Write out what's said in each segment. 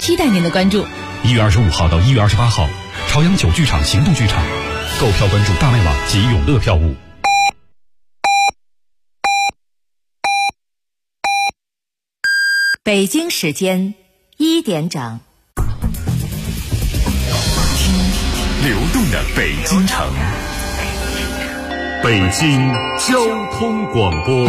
期待您的关注。 1月25号到1月28号，朝阳9剧场行动剧场，购票关注大麦网及永乐票务。 北京时间1点整， 流动的北京城，北京交通广播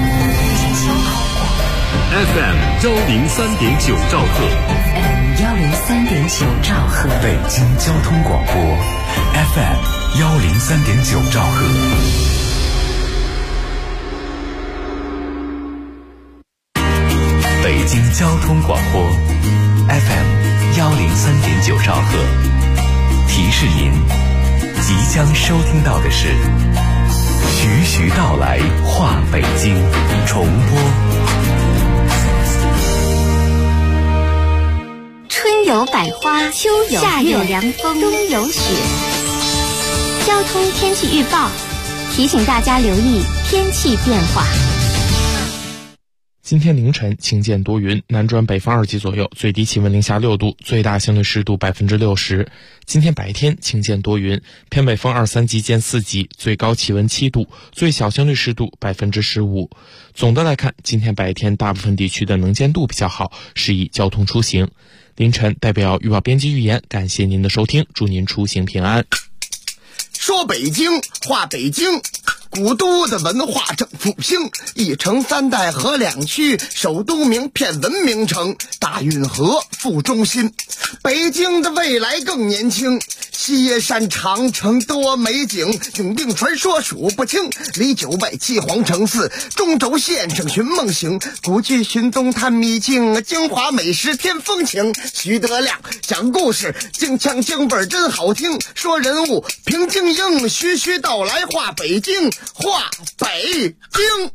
FM 103.9兆赫， 103.9兆赫， 北京交通广播 FM 103.9兆赫。北京交通广播 FM 103.9兆赫，提示您，即将收听到的是徐徐道来话北京重播。 春有百花，秋有夏有凉风，冬有雪。交通天气预报提醒大家留意天气变化。 今天凌晨晴间多云，南转北风2级左右，最低气温零下6度，最大相对湿度60%。今天白天晴间多云，偏北风2、3级见4级，最高气温7度，最小相对湿度15%。总的来看，今天白天大部分地区的能见度比较好，适宜交通出行。凌晨代表预报编辑预言，感谢您的收听，祝您出行平安。 说北京话北京，古都的文化正复兴，一城3代合2区，首都名片文明城，大运河副中心。北京的未来更年轻，西耶山长城多美景，永定传说数不清，离9外7皇城4，中轴线上寻梦行，古剧寻踪探秘境，京华美食添风情。徐德亮讲故事，京腔京味真好听，说人物评京英，徐徐道来话北京，话北京。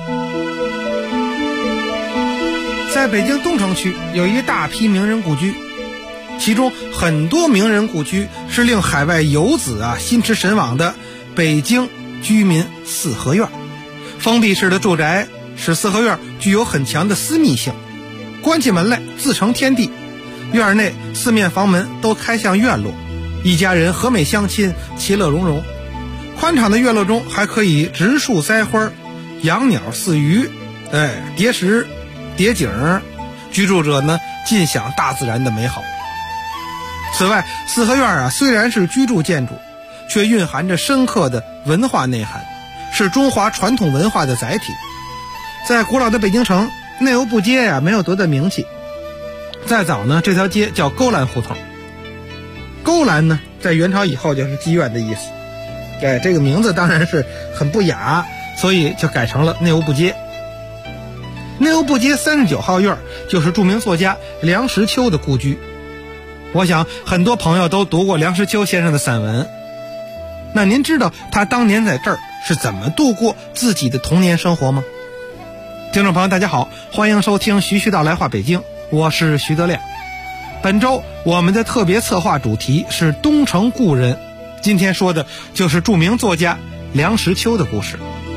在北京东城区有一大批名人故居，其中很多名人故居是令海外游子心驰神往的北京居民四合院。封闭式的住宅使四合院具有很强的私密性，关起门来自成天地，院内四面房门都开向院落，一家人和美相亲，其乐融融。宽敞的院落中还可以植树栽花，养鸟饲鱼，叠石叠景，居住者呢尽享大自然的美好。此外，四合院虽然是居住建筑，却蕴含着深刻的文化内涵，是中华传统文化的载体。在古老的北京城，内欧部街没有多大名气。再早呢，这条街叫勾栏胡同。勾栏呢，在元朝以后就是妓院的意思。这个名字当然是很不雅，所以就改成了内欧部街。内欧部街39号院就是著名作家梁实秋的故居。我想很多朋友都读过梁实秋先生的散文，那您知道他当年在这儿是怎么度过自己的童年生活吗？听众朋友大家好，欢迎收听徐徐道来话北京，我是徐德亮。本周我们的特别策划主题是东城故人，今天说的就是著名作家梁实秋的故事。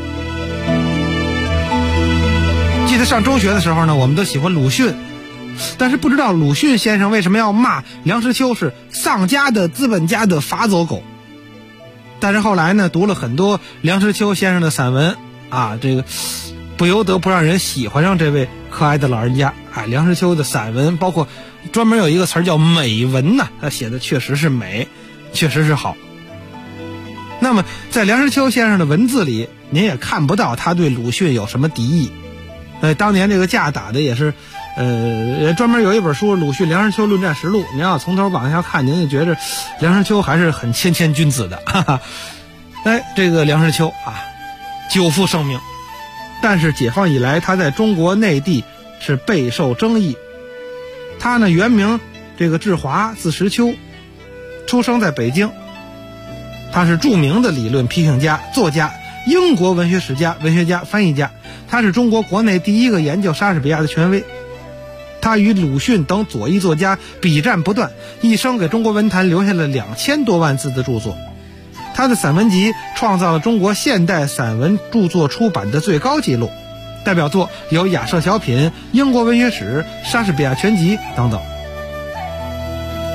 记得上中学的时候呢，我们都喜欢鲁迅，但是不知道鲁迅先生为什么要骂梁实秋是丧家的资本家的法走狗。但是后来呢，读了很多梁实秋先生的散文这个不由得不让人喜欢上这位可爱的老人家梁实秋的散文，包括专门有一个词叫美文他写的确实是美，确实是好。那么在梁实秋先生的文字里，您也看不到他对鲁迅有什么敌意。当年这个架打的也是专门有一本书《鲁迅梁实秋论战实录》，您要从头往下看，您就觉得梁实秋还是很谦谦君子的。这个梁实秋久负盛名，但是解放以来他在中国内地是备受争议。他呢原名这个志华，字实秋，出生在北京。他是著名的理论批评家、作家、英国文学史家、文学家、翻译家，他是中国国内第一个研究莎士比亚的权威。他与鲁迅等左翼作家笔战不断，一生给中国文坛留下了2000多万字的著作。他的散文集创造了中国现代散文著作出版的最高纪录，代表作有《亚瑟小品》、英国文学史、莎士比亚全集等等。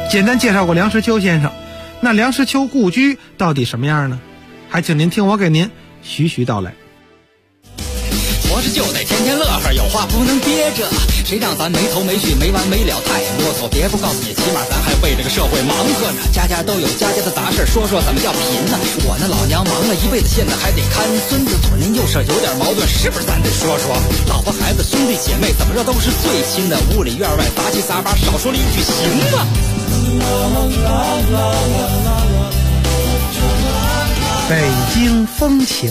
简单介绍过梁实秋先生，那梁实秋故居到底什么样呢？还请您听我给您徐徐道来。 活着就得天天乐呵，有话不能憋着，谁让咱没头没绪没完没了太啰嗦。别不告诉你，起码咱还为这个社会忙活呢。家家都有家家的杂事，说说怎么叫贫呢？我那老娘忙了一辈子，现在还得看孙子，左邻右舍有点矛盾，是不是咱得说说？老婆孩子兄弟姐妹怎么着都是最亲的，屋里院外杂七杂八，少说了一句行吗？ 北京风情。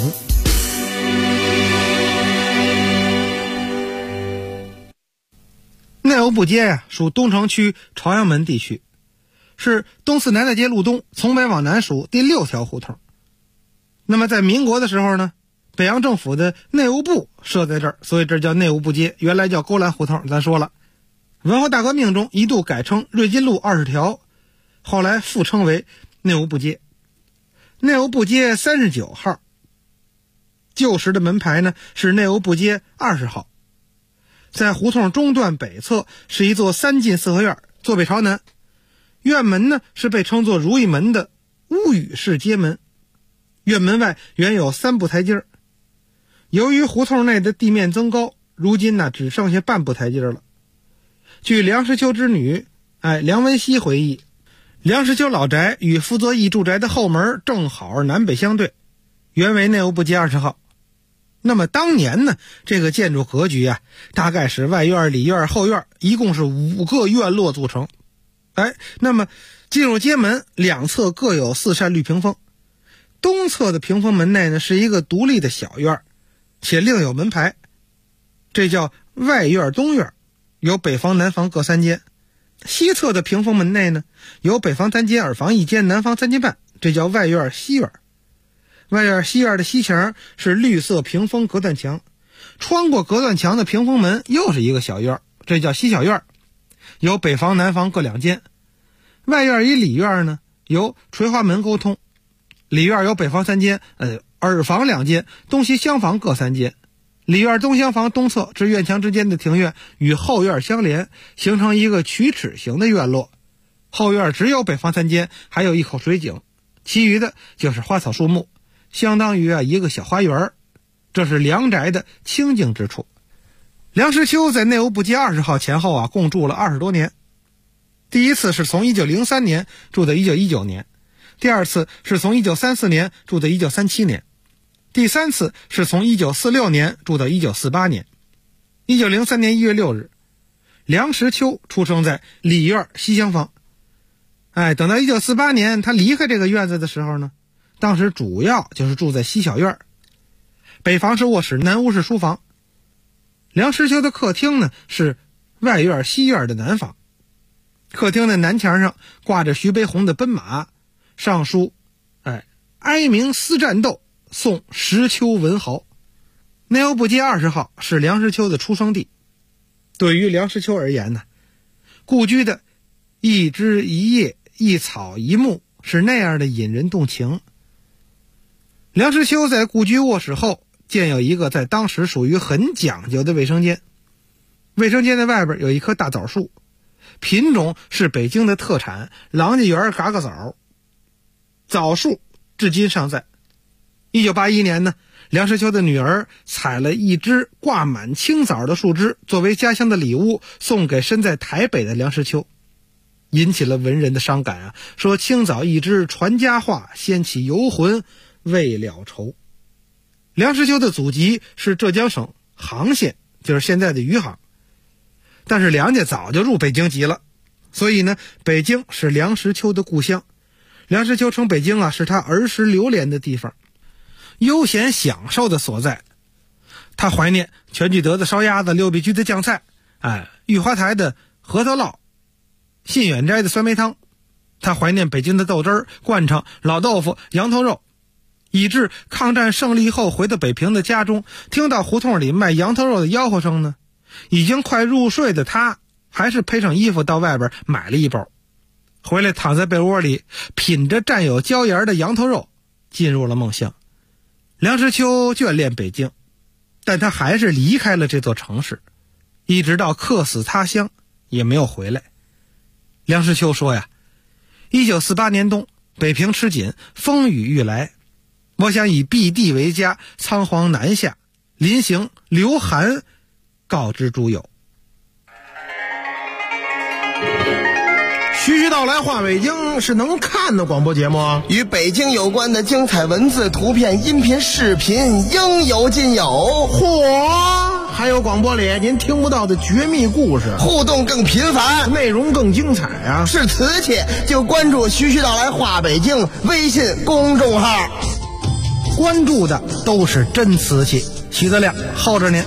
内欧部街呀，属东城区朝阳门地区，是东四南大街路东从北往南属第6条胡同。那么在民国的时候呢，北洋政府的内务部设在这儿，所以这叫内务部街，原来叫勾栏胡同。咱说了，文化大革命中一度改称瑞金路20条，后来复称为内务部街。内欧部街39号，旧时的门牌呢是内欧部街20号。在胡同中段北侧是一座3进4合院，坐北朝南。院门呢是被称作如意门的乌宇式街门，院门外原有3步台阶。由于胡同内的地面增高，如今呢只剩下半步台阶了。据梁实秋之女梁文熙回忆，梁实秋老宅与傅作义住宅的后门正好南北相对，原为内欧部街20号。那么当年呢，这个建筑格局啊，大概是外院、里院、后院，一共是5个院落组成。那么进入街门，两侧各有4扇绿屏风。东侧的屏风门内呢，是一个独立的小院，且另有门牌，这叫外院东院，有北房、南房各3间。西侧的屏风门内呢，有北房3间、耳房1间、南房3间半，这叫外院西院。外院西院的西墙是绿色屏风隔断墙，穿过隔断墙的屏风门又是一个小院，这叫西小院，有北房、南房各2间。外院与里院呢，由垂花门沟通。里院有北房3间，耳房2间，东西厢房各3间。里院东厢房东侧至院墙之间的庭院与后院相连，形成一个曲尺形的院落。后院只有北房3间，还有一口水井，其余的就是花草树木，相当于一个小花园。这是梁宅的清静之处。梁实秋在内欧部街20号前后共住了20多年。第一次是从1903年住到1919年，第二次是从1934年住到1937年，第三次是从1946年住到1948年。1903年1月6日，梁实秋出生在里院西厢房。等到1948年他离开这个院子的时候呢，当时主要就是住在西小院，北房是卧室，南屋是书房。梁实秋的客厅呢是外院西院的南房。客厅的南墙上挂着徐悲鸿的奔马，上书哀鸣思战斗，送实秋文豪。内欧部街20号是梁实秋的出生地。对于梁实秋而言呢，故居的一枝一叶一草一木是那样的引人动情。梁实秋在故居卧室后建有一个在当时属于很讲究的卫生间，卫生间的外边有一棵大枣树，品种是北京的特产郎家园嘎嘎枣，枣树至今尚在。1981年呢，梁实秋的女儿采了一枝挂满青枣的树枝作为家乡的礼物送给身在台北的梁实秋，引起了文人的伤感说青枣一枝传佳话，掀起游魂未了愁。梁实秋的祖籍是浙江省杭县，就是现在的余杭，但是梁家早就入北京籍了，所以呢，北京是梁实秋的故乡。梁实秋称北京是他儿时流连的地方，悠闲享受的所在。他怀念全聚德的烧鸭子、六必居的酱菜，玉花台的核桃烙，信远斋的酸梅汤。他怀念北京的豆汁儿、灌肠、老豆腐、羊头肉，以致抗战胜利后回到北平的家中，听到胡同里卖羊头肉的吆喝声呢，已经快入睡的他还是配上衣服到外边买了一包，回来躺在被窝里品着蘸有椒盐的羊头肉，进入了梦乡。梁实秋眷恋北京，但他还是离开了这座城市，一直到客死他乡也没有回来。梁实秋说 1948年冬，北平吃紧，风雨欲来，我想以避地为家，仓皇南下，临行留函告知诸友。 徐徐道来话北京是能看的广播节目啊， 与北京有关的精彩文字、图片、音频、视频应有尽有。 嚯！还有广播里您听不到的绝密故事， 互动更频繁， 内容更精彩啊！ 是瓷器就关注徐徐道来话北京微信公众号， 关注的都是真瓷器。徐德亮候着您。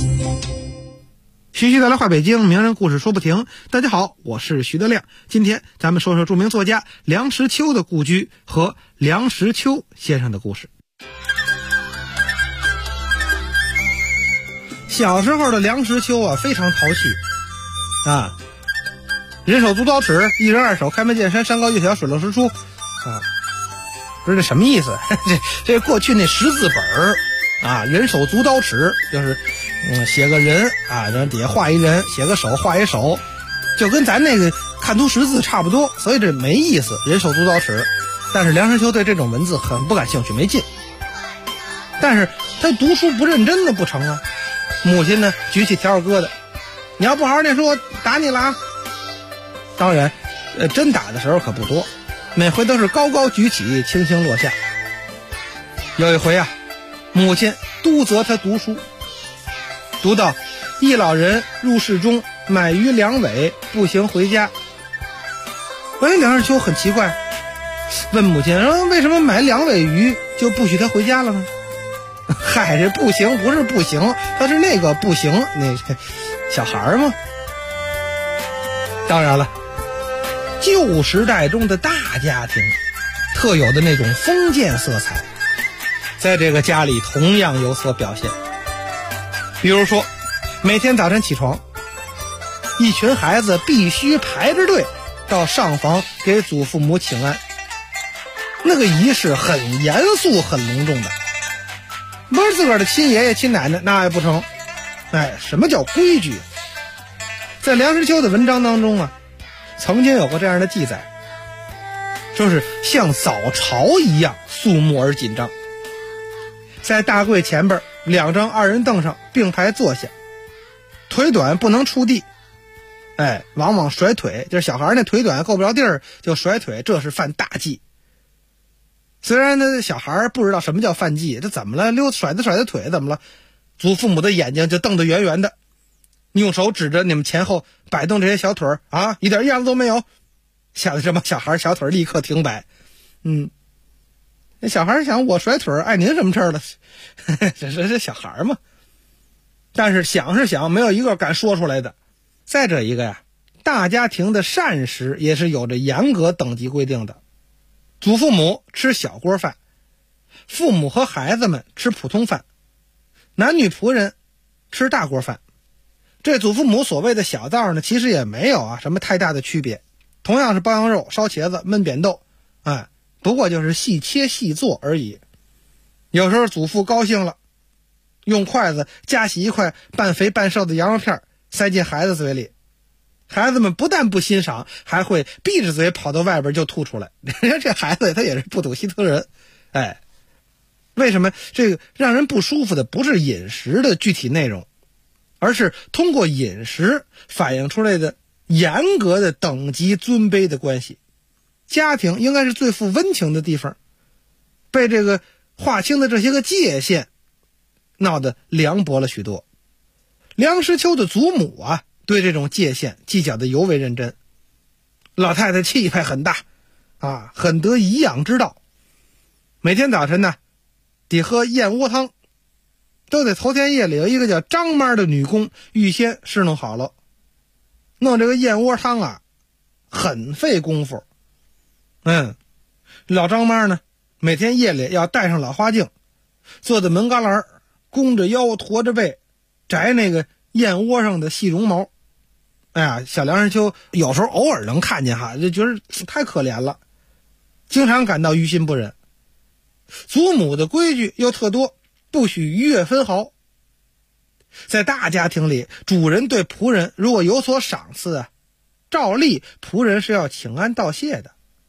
徐徐道来话北京，名人故事说不停。大家好，我是徐德亮。今天咱们说说著名作家梁实秋的故居和梁实秋先生的故事。小时候的梁实秋啊，非常淘气啊，人手足蹈尺，一人二手，开门见山，山高月小，水落石出啊，不是这什么意思？这过去那识字本啊，人手足蹈尺就是写个人啊，然后底下画一人，写个手画一手，就跟咱那个看图识字差不多，所以这没意思，人手足蹈尺。但是梁实秋对这种文字很不感兴趣，没劲。但是他读书不认真的不成啊。母亲呢举起笤帚疙瘩，你要不好好念书，我打你了啊！当然，真打的时候可不多，每回都是高高举起，轻轻落下。有一回啊，母亲督责他读书，读到一老人入室中买鱼2尾，步行回家。梁实秋很奇怪，问母亲说：“为什么买2尾鱼就不许他回家了呢？”嗨，这步行不是步行，他是那个步行，那小孩嘛。当然了，旧时代中的大家庭特有的那种封建色彩，在这个家里同样有所表现。比如说，每天早晨起床，一群孩子必须排着队到上房给祖父母请安，那个仪式很严肃很隆重的。不是自个儿的亲爷爷亲奶奶那也不成。什么叫规矩？在梁实秋的文章当中啊，曾经有过这样的记载，说是像早朝一样肃穆而紧张，在大柜前边2张2人凳上并排坐下，腿短不能触地，往往甩腿，就是小孩那腿短够不着地儿就甩腿，这是犯大忌。虽然那小孩不知道什么叫犯忌，这怎么了？甩的腿怎么了？祖父母的眼睛就瞪得圆圆的，用手指着你们前后摆动这些小腿啊，一点样子都没有，吓得这帮小孩小腿立刻停摆。那小孩想，我甩腿碍您什么事了？这小孩嘛。但是想是想，没有一个敢说出来的。再者一个呀，大家庭的膳食也是有着严格等级规定的。祖父母吃小锅饭，父母和孩子们吃普通饭，男女仆人吃大锅饭。这祖父母所谓的小灶呢，其实也没有什么太大的区别，同样是包羊肉、烧茄子、焖扁豆，不过就是细切细做而已。有时候祖父高兴了，用筷子夹起一块半肥半瘦的羊肉片塞进孩子嘴里，孩子们不但不欣赏，还会闭着嘴跑到外边就吐出来。这孩子他也是不懂希特人。为什么这个让人不舒服的不是饮食的具体内容，而是通过饮食反映出来的严格的等级尊卑的关系。家庭应该是最富温情的地方，被这个划清的这些个界限闹得凉薄了许多。梁实秋的祖母对这种界限计较的尤为认真。老太太气派很大很得颐养之道。每天早晨呢，得喝燕窝汤，都得头天夜里有一个叫张妈的女工预先侍弄好了。弄这个燕窝汤很费功夫。老张妈呢，每天夜里要戴上老花镜，坐在门旮旯，弓着腰驼着背，摘那个燕窝上的细绒毛。小梁实秋有时候偶尔能看见就觉得太可怜了，经常感到于心不忍。祖母的规矩又特多，不许逾越分毫。在大家庭里，主人对仆人如果有所赏赐照例仆人是要请安道谢的。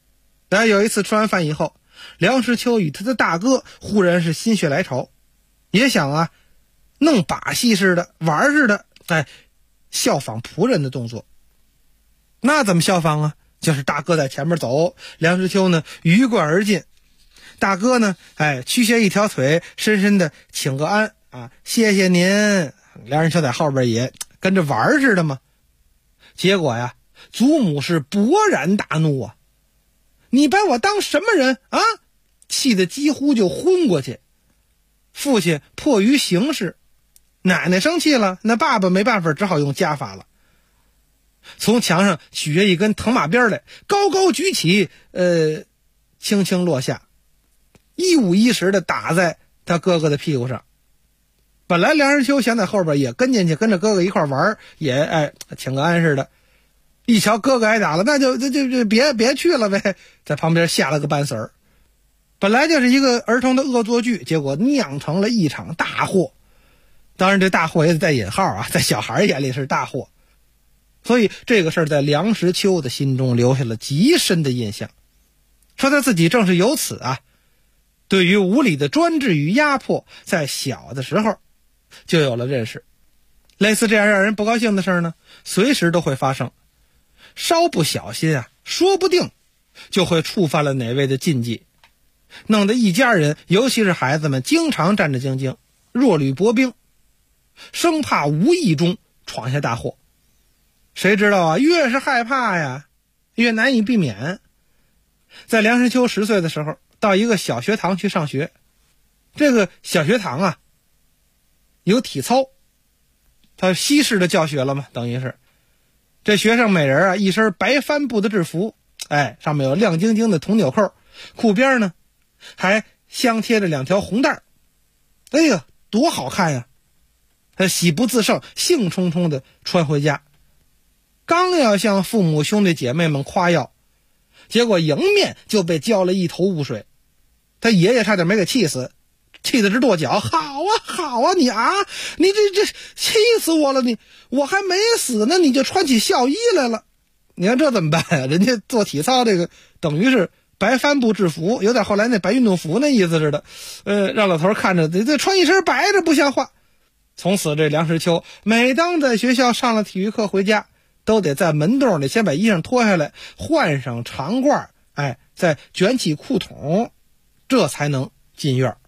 但有一次吃完饭以后，梁实秋与他的大哥忽然是心血来潮，也想啊弄把戏似的玩似的，效仿仆人的动作。那怎么效仿啊？就是大哥在前面走，梁实秋呢鱼贯而进，大哥呢屈斜一条腿，深深的请个安啊，谢谢您。梁实秋在后边也跟着玩似的嘛。结果呀，祖母是勃然大怒啊，你把我当什么人啊？气得几乎就昏过去。父亲迫于形势，奶奶生气了，那爸爸没办法，只好用家法了。从墙上取下一根藤马鞭来，高高举起，轻轻落下，一五一十的打在他哥哥的屁股上。本来梁实秋想在后边也跟进去，跟着哥哥一块玩，也请个安似的。一瞧哥哥挨打了，那就别去了呗，在旁边下了个半死儿。本来就是一个儿童的恶作剧，结果酿成了一场大祸。当然这大祸也得带引号啊，在小孩眼里是大祸。所以这个事儿在梁实秋的心中留下了极深的印象，说他自己正是由此啊，对于无理的专制与压迫，在小的时候就有了认识。类似这样让人不高兴的事儿呢，随时都会发生，稍不小心啊，说不定就会触犯了哪位的禁忌，弄得一家人，尤其是孩子们，经常战战兢兢，若履薄冰，生怕无意中闯下大祸。谁知道啊，越是害怕呀，越难以避免。在梁实秋10岁的时候，到一个小学堂去上学。这个小学堂啊，有体操，他西式的教学了嘛，等于是这学生每人啊一身白帆布的制服，上面有亮晶晶的铜纽扣，裤边呢还镶贴着2条红带。哎呀，多好看呀！他喜不自胜，兴冲冲的穿回家。刚要向父母兄弟姐妹们夸耀，结果迎面就被浇了一头雾水。他爷爷差点没给气死，气得直跺脚。好啊你这气死我了，我还没死呢，你就穿起校衣来了。你看这怎么办啊？人家做体操这个等于是白帆布制服，有点后来那白运动服那意思似的。让老头看着这穿一身白的不像话。从此这梁实秋每当在学校上了体育课回家，都得在门洞里先把衣裳脱下来，换上长褂，再卷起裤筒，这才能进院。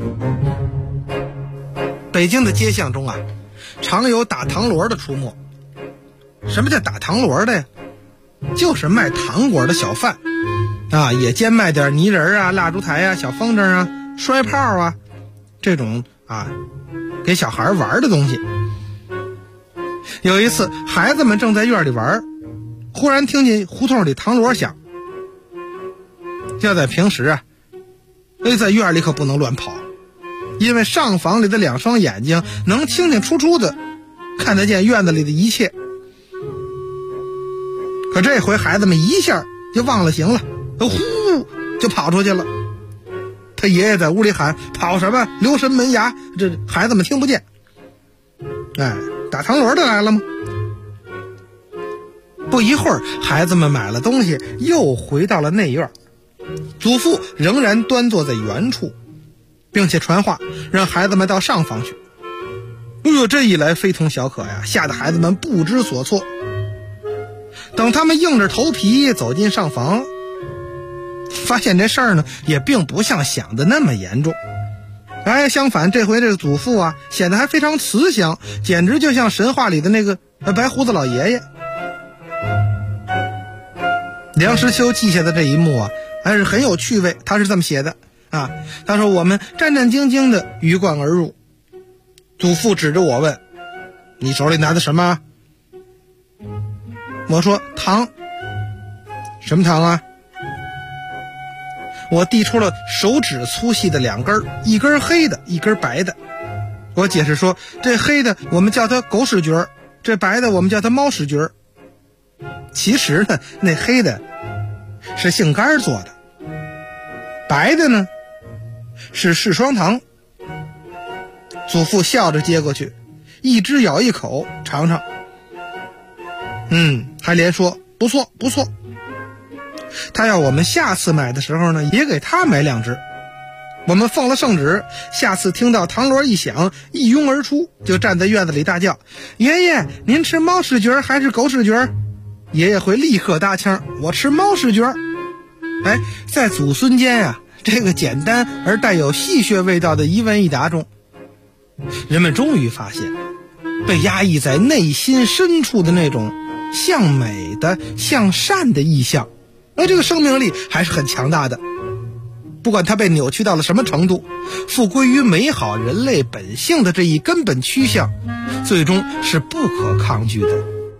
北京的街巷中啊，常有打糖螺的出没。什么叫打糖螺的呀？就是卖糖果的小贩啊，也兼卖点泥人啊、蜡烛台啊、小风筝啊、摔炮啊，这种啊给小孩玩的东西。有一次孩子们正在院里玩，忽然听见胡同里糖螺响。要在平时啊，在院里可不能乱跑，因为上房里的2双眼睛能清清楚楚的看得见院子里的一切。可这回孩子们一下就忘了形了，呼就跑出去了。他爷爷在屋里喊：跑什么，留神门牙。这孩子们听不见。打糖螺的来了吗？不一会儿，孩子们买了东西，又回到了内院。祖父仍然端坐在原处，并且传话让孩子们到上房去。这一来非同小可呀，吓得孩子们不知所措。等他们硬着头皮走进上房，发现这事儿呢也并不像想的那么严重。相反，这回这个祖父啊显得还非常慈祥，简直就像神话里的那个白胡子老爷爷。梁实秋记下的这一幕啊还是很有趣味。他是这么写的啊，他说：我们战战兢兢的鱼贯而入，祖父指着我问：你手里拿的什么？我说：糖。什么糖啊？我递出了手指粗细的2根，一根黑的，一根白的。我解释说，这黑的我们叫它狗屎橘儿，这白的我们叫它猫屎橘儿。其实呢，那黑的是杏干做的，白的呢是柿霜糖。祖父笑着接过去，一只咬一口尝尝，还连说不错不错。 他要我们下次买的时候呢，也给他买2只。我们奉了圣旨，下次听到唐锣一响，一拥而出，就站在院子里大叫：爷爷，您吃猫屎卷还是狗屎卷？爷爷会立刻搭腔：我吃猫屎卷。哎，在祖孙间啊，这个简单而带有戏谑味道的一问一答中，人们终于发现，被压抑在内心深处的那种向美的、向善的意象，这个生命力还是很强大的。不管它被扭曲到了什么程度，复归于美好人类本性的这一根本趋向，最终是不可抗拒的。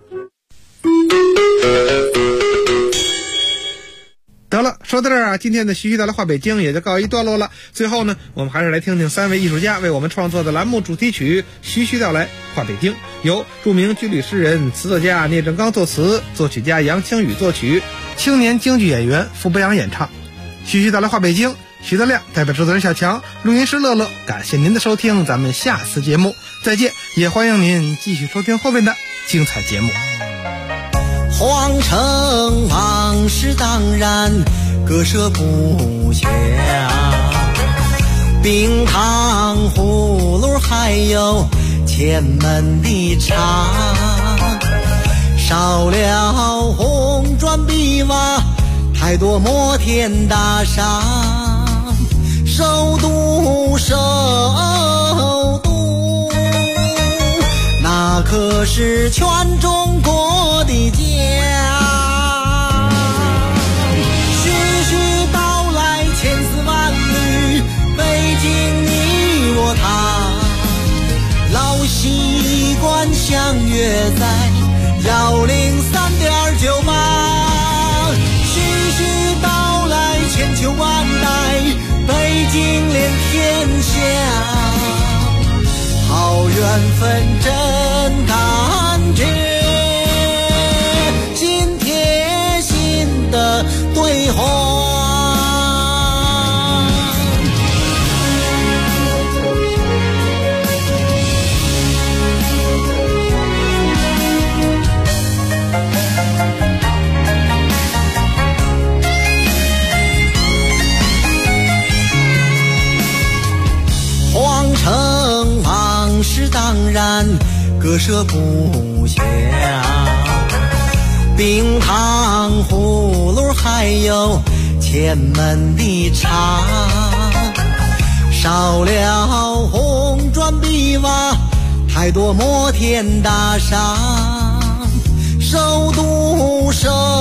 得了，说到这儿啊，今天的徐徐带来话北京也就告一段落了。最后呢，我们还是来听听3位艺术家为我们创作的栏目主题曲《徐徐道来话北京》，由著名军旅诗人、词作家聂正刚作词，作曲家杨清宇作曲，青年京剧演员傅博洋演唱。徐徐道来话北京，徐德亮代表制作人小强，录音师乐乐，感谢您的收听，咱们下次节目再见，也欢迎您继续收听后面的精彩节目。 皇城往事当然割舍不下，冰糖葫芦还有前门的茶，少了红砖碧瓦，太多摩天大厦，首都那可是全中国的家。徐徐道来千丝万缕，北京你我他，老习惯相约在103.98。徐徐道来千秋万代，北京连天下，好缘分真感觉，心贴心的对话。皇城往事当然割舍不下，冰糖葫芦还有前门的茶，少了红砖碧瓦，太多摩天大厦，首都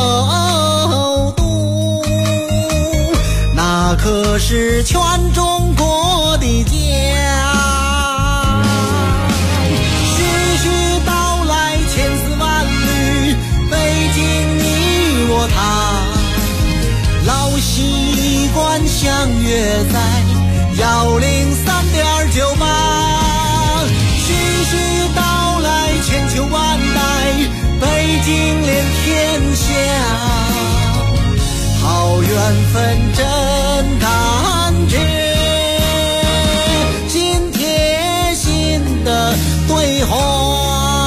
那可是全中国的家。徐徐道来千丝万缕，北京你我他，老习惯相约在103.98。徐徐道来千秋万代，北京连天下，好缘分真感觉，心贴心的对话。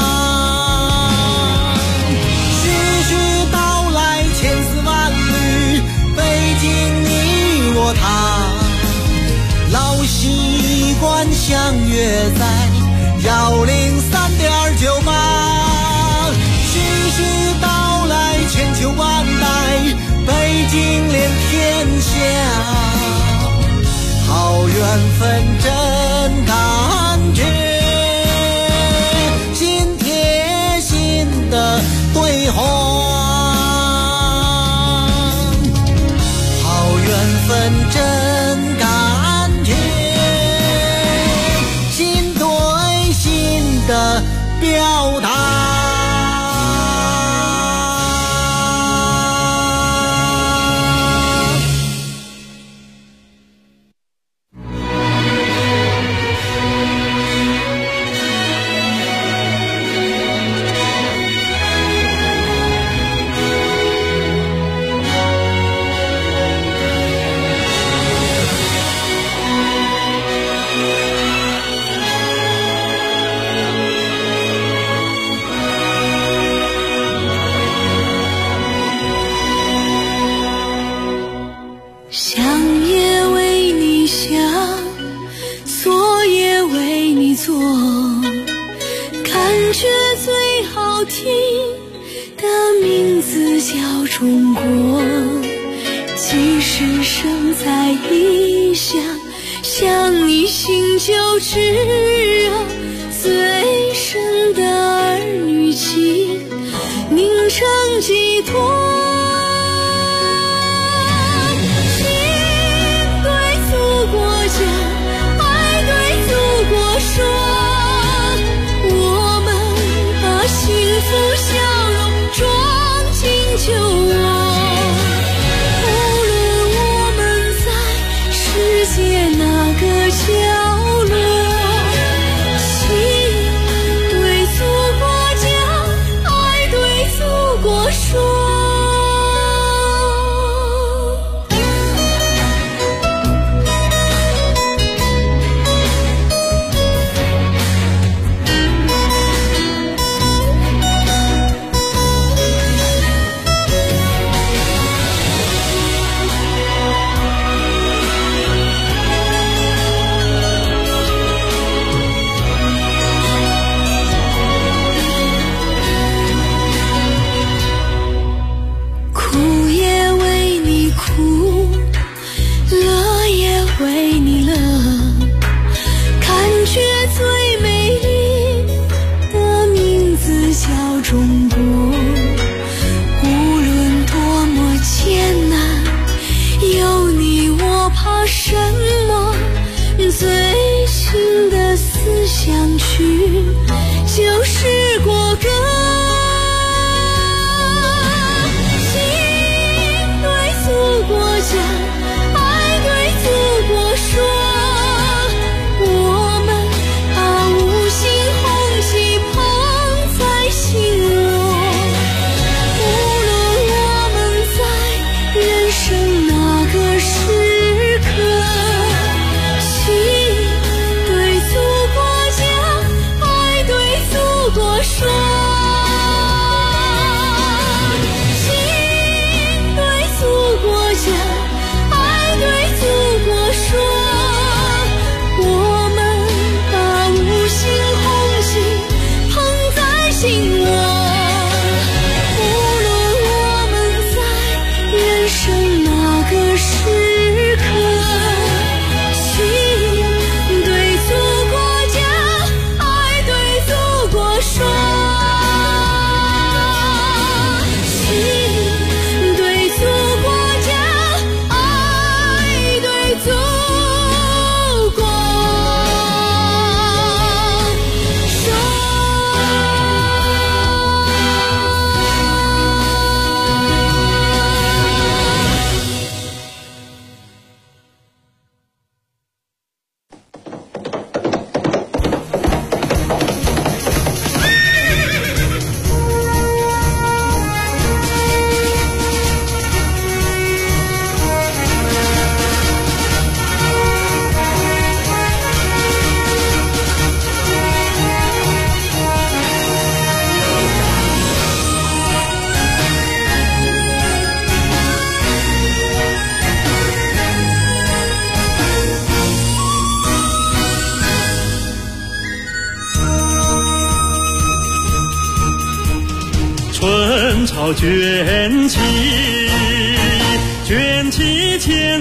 徐徐道来千丝万缕，北京你我他，老习惯相约在103.98。徐徐道来千秋万代，北京连天下，好缘分真感觉，心贴心的对话。好缘分真感觉，心对心的表达。 想也为你想，做也为你做，感觉最好听的名字叫中国。即使身在异乡，想你心就炙热，最深的儿女情凝成寄托。幸福笑容装进酒窝，无论我们在世界哪个角落，心对祖国讲，爱对祖国说。最新的思想曲就是国歌，心对祖国讲，爱对祖国说，我们把五星红旗捧在心窝，无论我们在人生哪个时刻，对祖国讲，爱对祖国说，心对祖国讲，爱对祖国说，我们把五星红旗捧在心窝，无论我们在人生哪个时刻， 春潮卷起，卷起千